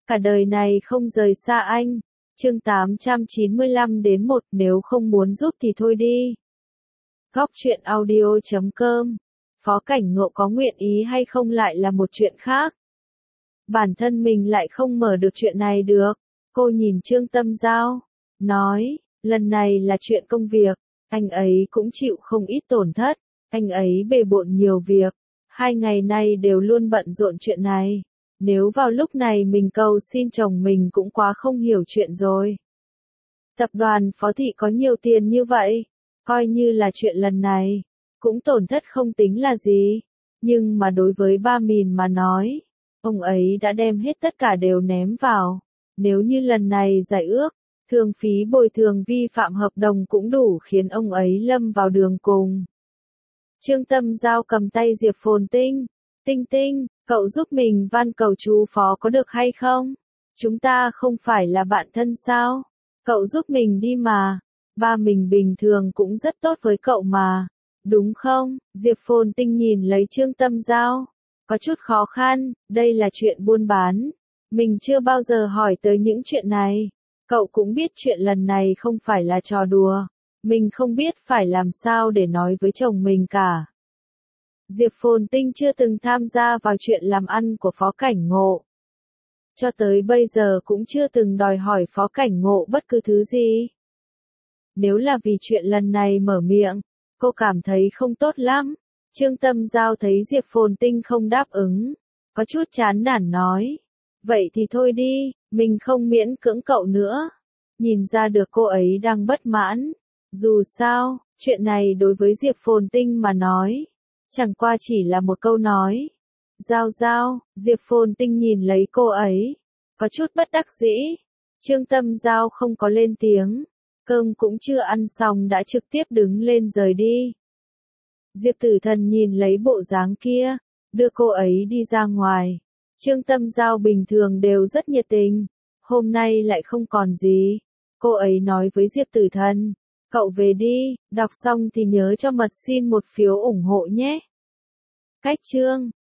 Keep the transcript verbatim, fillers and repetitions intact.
Cả đời này không rời xa anh. Chương tám trăm chín mươi lăm đến một, nếu không muốn giúp thì thôi đi. Góc truyện audio chấm com. Phó Cảnh Ngộ có nguyện ý hay không lại là một chuyện khác. Bản thân mình lại không mở được chuyện này được. Cô nhìn Trương Tâm Giao, nói, lần này là chuyện công việc, anh ấy cũng chịu không ít tổn thất, anh ấy bề bộn nhiều việc, hai ngày nay đều luôn bận rộn chuyện này. Nếu vào lúc này mình cầu xin chồng mình cũng quá không hiểu chuyện rồi. Tập đoàn Phó Thị có nhiều tiền như vậy, coi như là chuyện lần này, cũng tổn thất không tính là gì. Nhưng mà đối với ba Mìn mà nói, ông ấy đã đem hết tất cả đều ném vào. Nếu như lần này giải ước, thường phí bồi thường vi phạm hợp đồng cũng đủ khiến ông ấy lâm vào đường cùng. Trương Tâm Giao cầm tay Diệp Phồn Tinh. Tinh Tinh, cậu giúp mình van cầu chú Phó có được hay không? Chúng ta không phải là bạn thân sao? Cậu giúp mình đi mà. Ba mình bình thường cũng rất tốt với cậu mà. Đúng không? Diệp Phồn Tinh nhìn lấy Trương Tâm Giao. Có chút khó khăn, đây là chuyện buôn bán. Mình chưa bao giờ hỏi tới những chuyện này. Cậu cũng biết chuyện lần này không phải là trò đùa. Mình không biết phải làm sao để nói với chồng mình cả. Diệp Phồn Tinh chưa từng tham gia vào chuyện làm ăn của Phó Cảnh Ngộ. Cho tới bây giờ cũng chưa từng đòi hỏi Phó Cảnh Ngộ bất cứ thứ gì. Nếu là vì chuyện lần này mở miệng, cô cảm thấy không tốt lắm. Trương Tâm Giao thấy Diệp Phồn Tinh không đáp ứng, có chút chán nản nói. Vậy thì thôi đi, mình không miễn cưỡng cậu nữa. Nhìn ra được cô ấy đang bất mãn. Dù sao, chuyện này đối với Diệp Phồn Tinh mà nói, chẳng qua chỉ là một câu nói. Giao Giao, Diệp Phồn Tinh nhìn lấy cô ấy, có chút bất đắc dĩ. Trương Tâm Giao không có lên tiếng, cơm cũng chưa ăn xong đã trực tiếp đứng lên rời đi. Diệp Tử Thần nhìn lấy bộ dáng kia, đưa cô ấy đi ra ngoài. Trương Tâm Giao bình thường đều rất nhiệt tình, hôm nay lại không còn gì. Cô ấy nói với Diệp Tử Thần, cậu về đi, đọc xong thì nhớ cho Mật xin một phiếu ủng hộ nhé. Cách chương